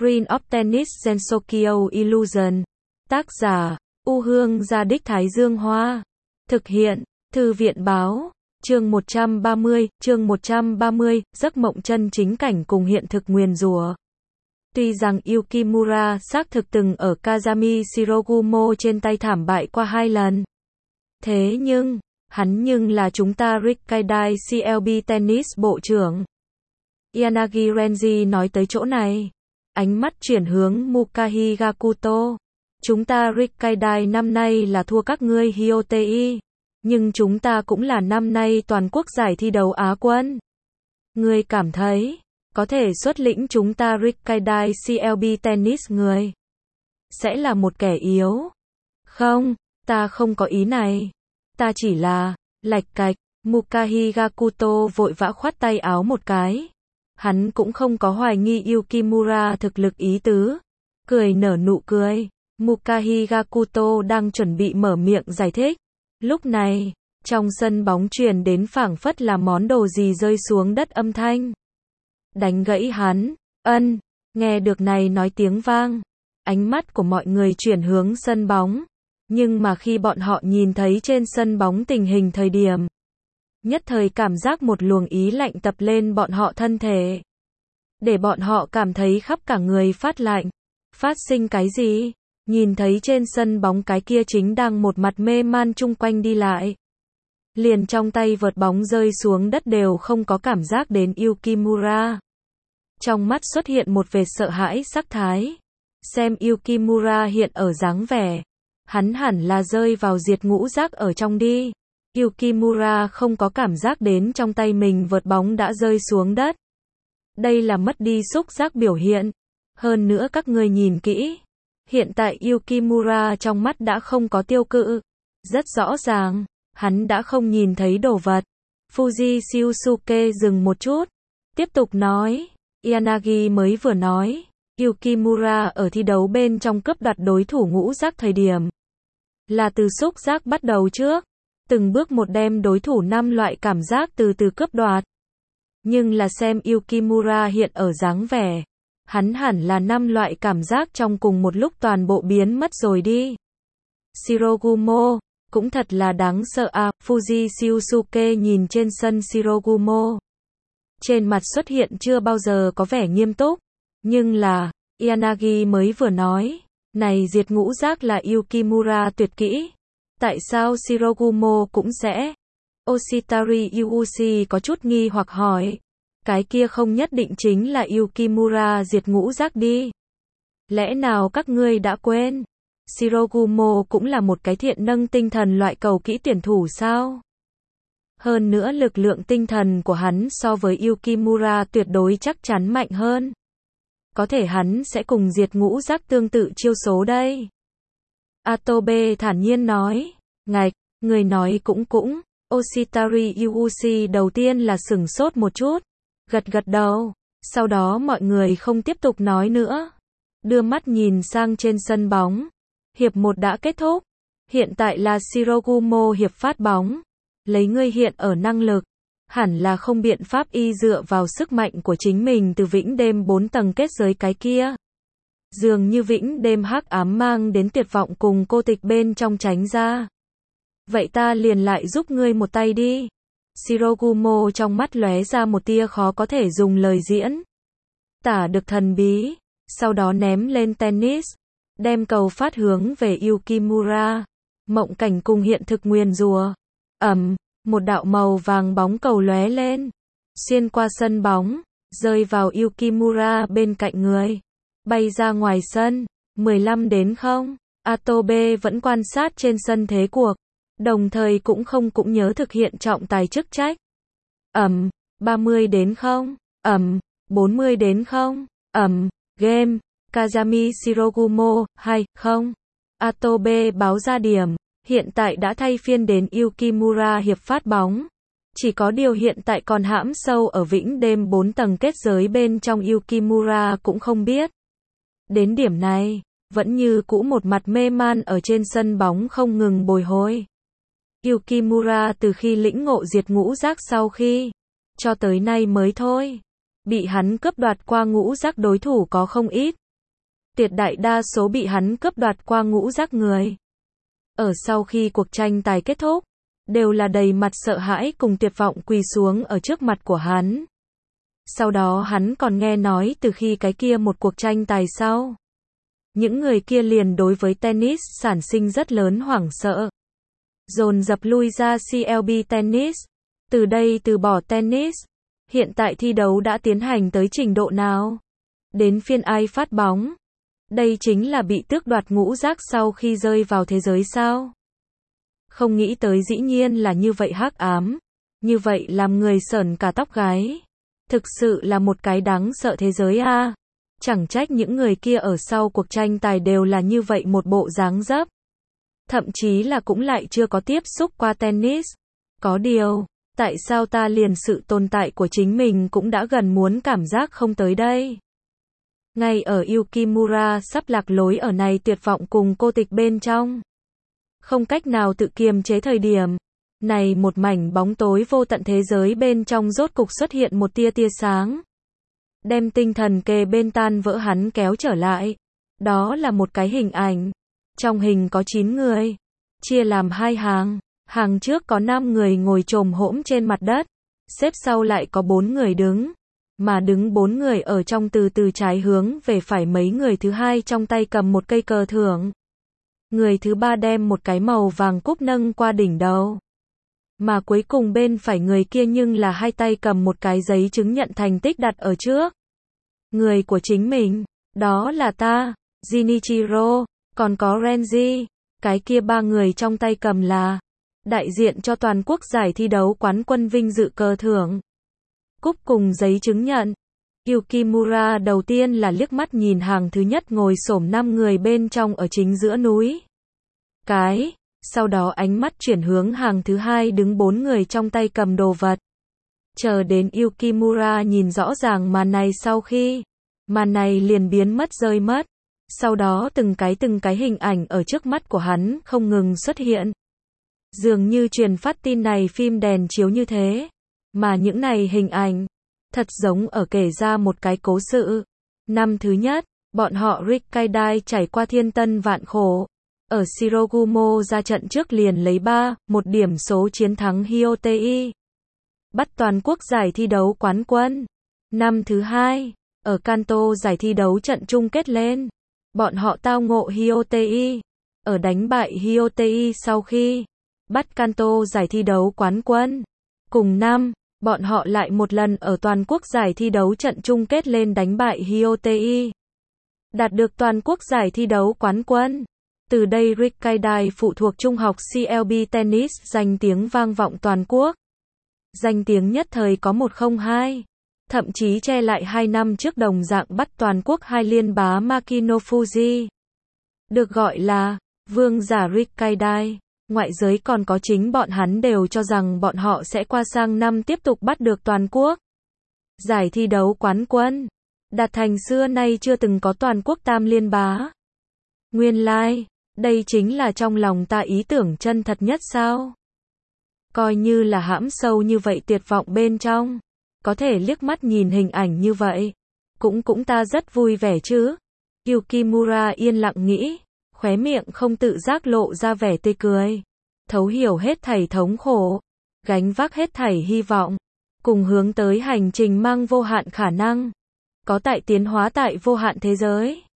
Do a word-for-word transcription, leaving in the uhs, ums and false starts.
Queen of Tennis Gensokyo Illusion. Tác giả, U Hương Gia Đích Thái Dương Hoa. Thực hiện, Thư viện Báo. Chương một trăm ba mươi, chương một trăm ba mươi, giấc mộng chân chính cảnh cùng hiện thực nguyền rủa. Tuy rằng Yukimura xác thực từng ở Kazami Shirogumo trên tay thảm bại qua hai lần. Thế nhưng, hắn nhưng là chúng ta Rikkaidai xê lờ bê Tennis Bộ trưởng. Yanagi Renji nói tới chỗ này. Ánh mắt chuyển hướng Mukahi Gakuto. Chúng ta Rikkaidai năm nay là thua các ngươi Hyotei. Nhưng chúng ta cũng là năm nay toàn quốc giải thi đấu Á quân. Ngươi cảm thấy, có thể xuất lĩnh chúng ta Rikkaidai xê lờ bê Tennis người sẽ là một kẻ yếu. Không, ta không có ý này. Ta chỉ là, lạch cạch, Mukahi Gakuto vội vã khoát tay áo một cái. Hắn cũng không có hoài nghi Yukimura thực lực ý tứ. Cười nở nụ cười. Mukahi Gakuto đang chuẩn bị mở miệng giải thích. Lúc này, trong sân bóng truyền đến phảng phất là món đồ gì rơi xuống đất âm thanh. Đánh gãy hắn, ân, nghe được này nói tiếng vang. Ánh mắt của mọi người chuyển hướng sân bóng. Nhưng mà khi bọn họ nhìn thấy trên sân bóng tình hình thời điểm, nhất thời cảm giác một luồng ý lạnh tập lên bọn họ thân thể. Để bọn họ cảm thấy khắp cả người phát lạnh. Phát sinh cái gì? Nhìn thấy trên sân bóng cái kia chính đang một mặt mê man chung quanh đi lại. Liền trong tay vợt bóng rơi xuống đất đều không có cảm giác đến Yukimura. Trong mắt xuất hiện một vệt sợ hãi sắc thái. Xem Yukimura hiện ở dáng vẻ. Hắn hẳn là rơi vào diệt ngũ giác ở trong đi. Yukimura không có cảm giác đến trong tay mình vợt bóng đã rơi xuống đất. Đây là mất đi xúc giác biểu hiện. Hơn nữa các người nhìn kỹ. Hiện tại Yukimura trong mắt đã không có tiêu cự. Rất rõ ràng, hắn đã không nhìn thấy đồ vật. Fuji Shiosuke dừng một chút. Tiếp tục nói, Yanagi mới vừa nói, Yukimura ở thi đấu bên trong cướp đoạt đối thủ ngũ giác thời điểm. Là từ xúc giác bắt đầu trước. Từng bước một đem đối thủ năm loại cảm giác từ từ cướp đoạt. Nhưng là xem Yukimura hiện ở dáng vẻ. Hắn hẳn là năm loại cảm giác trong cùng một lúc toàn bộ biến mất rồi đi. Shirogumo, cũng thật là đáng sợ à, Fuji Shiosuke nhìn trên sân Shirogumo. Trên mặt xuất hiện chưa bao giờ có vẻ nghiêm túc. Nhưng là, Yanagi mới vừa nói, này diệt ngũ giác là Yukimura tuyệt kỹ. Tại sao Shirogumo cũng sẽ? Oshitari Yuuchi có chút nghi hoặc hỏi. Cái kia không nhất định chính là Yukimura diệt ngũ giác đi. Lẽ nào các ngươi đã quên? Shirogumo cũng là một cái thiện nâng tinh thần loại cầu kỹ tuyển thủ sao? Hơn nữa lực lượng tinh thần của hắn so với Yukimura tuyệt đối chắc chắn mạnh hơn. Có thể hắn sẽ cùng diệt ngũ giác tương tự chiêu số đây. Atobe thản nhiên nói. Ngạch, người nói cũng cũng. Oshitari Yuuchi đầu tiên là sửng sốt một chút. Gật gật đầu. Sau đó mọi người không tiếp tục nói nữa. Đưa mắt nhìn sang trên sân bóng. Hiệp một đã kết thúc. Hiện tại là Shirogumo hiệp phát bóng. Lấy ngươi hiện ở năng lực. Hẳn là không biện pháp y dựa vào sức mạnh của chính mình từ vĩnh đêm bốn tầng kết giới cái kia. Dường như vĩnh đêm hắc ám mang đến tuyệt vọng cùng cô tịch bên trong tránh ra. Vậy ta liền lại giúp ngươi một tay đi. Shirogumo trong mắt lóe ra một tia khó có thể dùng lời diễn. Tả được thần bí. Sau đó ném lên tennis. Đem cầu phát hướng về Yukimura. Mộng cảnh cùng hiện thực nguyền rủa. Ầm, một đạo màu vàng bóng cầu lóe lên. Xuyên qua sân bóng. Rơi vào Yukimura bên cạnh người. Bay ra ngoài sân. mười lăm đến không. Atobe vẫn quan sát trên sân thế cuộc. Đồng thời cũng không cũng nhớ thực hiện trọng tài chức trách. Ầm, ba mươi đến không. Ầm, bốn mươi đến không. Ầm, game. Kazami Shirogumo, hai không. Atobe báo ra điểm. Hiện tại đã thay phiên đến Yukimura hiệp phát bóng. Chỉ có điều hiện tại còn hãm sâu ở vĩnh đêm bốn tầng kết giới bên trong Yukimura cũng không biết. Đến điểm này, vẫn như cũ một mặt mê man ở trên sân bóng không ngừng bồi hồi. Yukimura từ khi lĩnh ngộ diệt ngũ giác sau khi, cho tới nay mới thôi. Bị hắn cướp đoạt qua ngũ giác đối thủ có không ít. tuyệt đại đa số bị hắn cướp đoạt qua ngũ giác người. Ở sau khi cuộc tranh tài kết thúc, đều là đầy mặt sợ hãi cùng tuyệt vọng quỳ xuống ở trước mặt của hắn. Sau đó hắn còn nghe nói từ khi cái kia một cuộc tranh tài sau, những người kia liền đối với tennis sản sinh rất lớn hoảng sợ. Dồn dập lui ra xê lờ bê Tennis, từ đây từ bỏ tennis. Hiện tại thi đấu đã tiến hành tới trình độ nào? Đến phiên ai phát bóng? Đây chính là bị tước đoạt ngũ giác sau khi rơi vào thế giới sao? Không nghĩ tới dĩ nhiên là như vậy hắc ám, như vậy làm người sởn cả tóc gáy. Thực sự là một cái đáng sợ thế giới a. À. Chẳng trách những người kia ở sau cuộc tranh tài đều là như vậy một bộ dáng dấp. Thậm chí là cũng lại chưa có tiếp xúc qua tennis. Có điều, tại sao ta liền sự tồn tại của chính mình cũng đã gần muốn cảm giác không tới đây? Ngay ở Yukimura sắp lạc lối ở này tuyệt vọng cùng cô tịch bên trong, không cách nào tự kiềm chế thời điểm, này một mảnh bóng tối vô tận thế giới bên trong rốt cục xuất hiện một tia tia sáng. Đem tinh thần kề bên tan vỡ hắn kéo trở lại. Đó là một cái hình ảnh. Trong hình có chín người, chia làm hai hàng. Hàng trước có năm người ngồi chồm hổm trên mặt đất, xếp sau lại có bốn người đứng. Mà đứng bốn người ở trong từ từ trái hướng về phải, mấy người thứ hai trong tay cầm một cây cờ thưởng. Người thứ ba đem một cái màu vàng cúp nâng qua đỉnh đầu. Mà cuối cùng bên phải người kia nhưng là hai tay cầm một cái giấy chứng nhận thành tích đặt ở trước người của chính mình. Đó là ta, Jinichiro, còn có Renji. Cái kia ba người trong tay cầm là đại diện cho toàn quốc giải thi đấu quán quân vinh dự cờ thưởng, cúp cùng giấy chứng nhận. Yukimura đầu tiên là liếc mắt nhìn hàng thứ nhất ngồi xổm năm người bên trong ở chính giữa núi cái, sau đó ánh mắt chuyển hướng hàng thứ hai đứng bốn người trong tay cầm đồ vật. Chờ đến Yukimura nhìn rõ ràng màn này sau khi, màn này liền biến mất rơi mất. Sau đó từng cái từng cái hình ảnh ở trước mắt của hắn không ngừng xuất hiện. Dường như truyền phát tin này phim đèn chiếu như thế. Mà những này hình ảnh, thật giống ở kể ra một cái cố sự. Năm thứ nhất, bọn họ Rikkaidai trải qua thiên tân vạn khổ. Ở Shirogumo ra trận trước liền lấy ba một điểm số chiến thắng Hyotei. Bắt toàn quốc giải thi đấu quán quân. Năm thứ hai, ở Kanto giải thi đấu trận chung kết lên. Bọn họ tao ngộ Hyotei. Ở đánh bại Hyotei sau khi bắt Kanto giải thi đấu quán quân. Cùng năm, bọn họ lại một lần ở toàn quốc giải thi đấu trận chung kết lên đánh bại Hyotei. Đạt được toàn quốc giải thi đấu quán quân. Từ đây Rikkaidai phụ thuộc trung học xê lờ bê Tennis danh tiếng vang vọng toàn quốc. Danh tiếng nhất thời có một không hai. Thậm chí che lại hai năm trước đồng dạng bắt toàn quốc hai liên bá Makino Fuji. Được gọi là vương giả Rikkaidai. Ngoại giới còn có chính bọn hắn đều cho rằng bọn họ sẽ qua sang năm tiếp tục bắt được toàn quốc giải thi đấu quán quân. Đạt thành xưa nay chưa từng có toàn quốc tam liên bá. Nguyên lai, like, đây chính là trong lòng ta ý tưởng chân thật nhất sao? Coi như là hãm sâu như vậy tuyệt vọng bên trong. Có thể liếc mắt nhìn hình ảnh như vậy. Cũng cũng ta rất vui vẻ chứ. Yukimura yên lặng nghĩ. Khóe miệng không tự giác lộ ra vẻ tươi cười. Thấu hiểu hết thảy thống khổ. Gánh vác hết thảy hy vọng. Cùng hướng tới hành trình mang vô hạn khả năng. Có tại tiến hóa tại vô hạn thế giới.